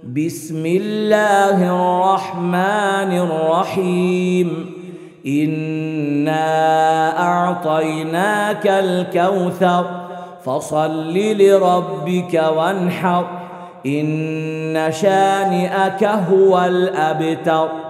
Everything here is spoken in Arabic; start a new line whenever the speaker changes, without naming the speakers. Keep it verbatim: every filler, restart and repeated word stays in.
بسم الله الرحمن الرحيم إنا أعطيناك الكوثر فصل لربك وانحر إن شانئك هو الأبتر.